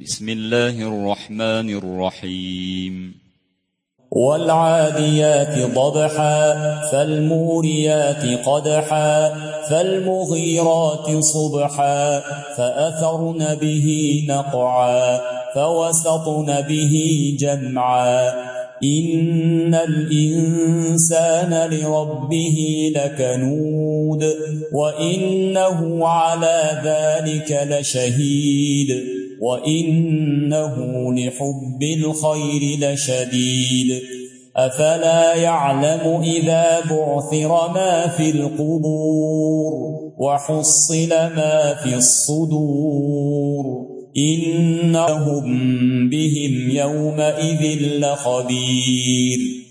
بسم الله الرحمن الرحيم والعاديات ضبحا فالموريات قدحا فالمغيرات صبحا فأثرن به نقعا فوسطن به جمعا إن الإنسان لربه لكنود وإنه على ذلك لشهيد وإنه لحب الخير لشديد أفلا يعلم إذا بعثر ما في القبور وحصل ما في الصدور إنهم بهم يومئذ لخبير